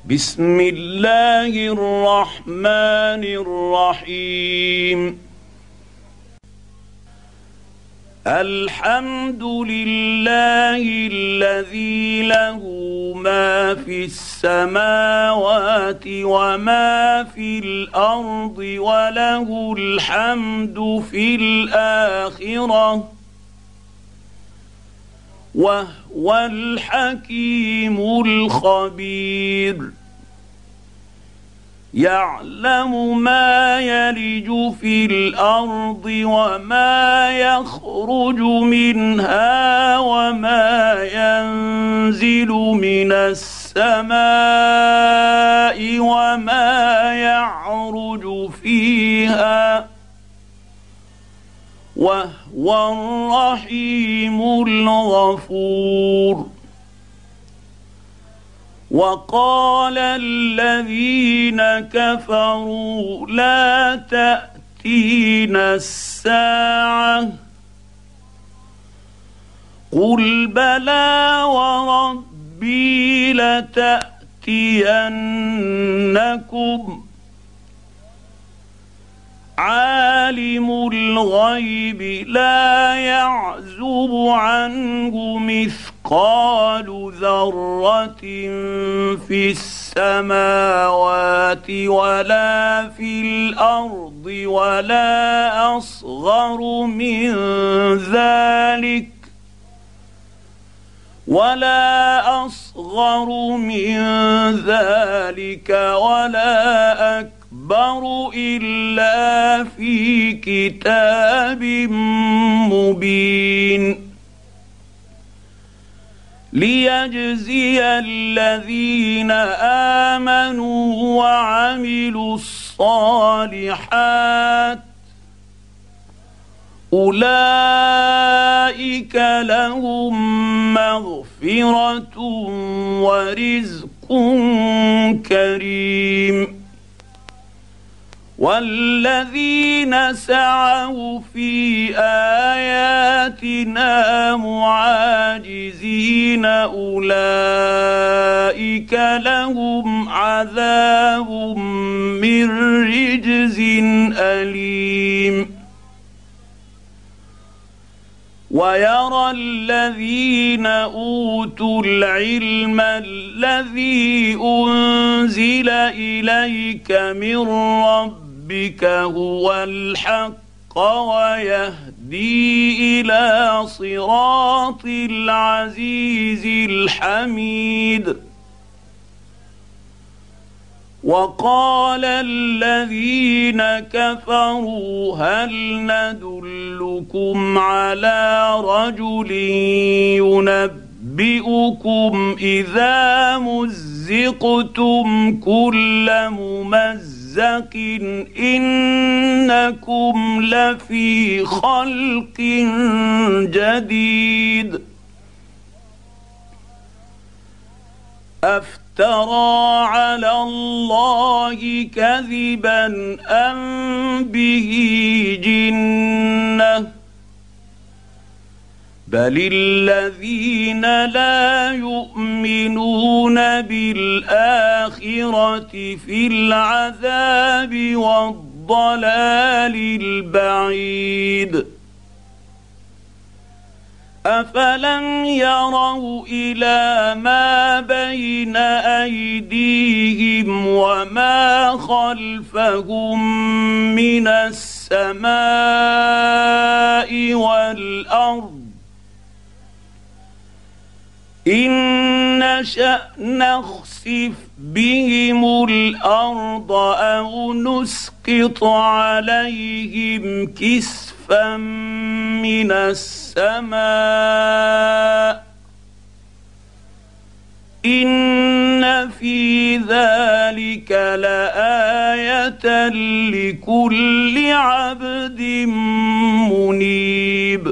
بسم الله الرحمن الرحيم. الحمد لله الذي له ما في السماوات وما في الارض وله الحمد في الاخره وهو الحكيم الخبير. يعلم ما يلج في الارض وما يخرج منها وما ينزل من السماء وما يعرج فيها وهو الرحيم الغفور. وقال الذين كفروا لا تأتينا الساعة قل بلى وربي لتأتينكم عالم الغيب لا يعزب عنه مثقال ذرة في السماوات ولا في الأرض ولا أصغر من ذلك ولا أكبر إلا في كتاب مبين ليجزي الذين آمنوا وعملوا الصالحات أولئك لهم مغفرة ورزق كريم. والذين سعوا في آياتنا معاجزين أولئك لهم عذاب من رجز أليم. ويرى الذين أوتوا العلم الذي أنزل إليك من ربك هو الحق ويهدي إلى صراط العزيز الحميد. وقال الذين كفروا هل ندلكم على رجل ينبئكم إذا مزقتم كل ممزق إنكم لفي خلق جديد. افترى على الله كذبا أم به جنة بل الذين لا يؤمنون بالآخرة في العذاب والضلال البعيد. أفلم يروا إلى ما بين أيديهم وما خلفهم من السماء والأرض إن نشأ نخسف بهم الأرض أو نسقط عليهم كسفا من السماء إن في ذلك لآية لكل عبد منيب.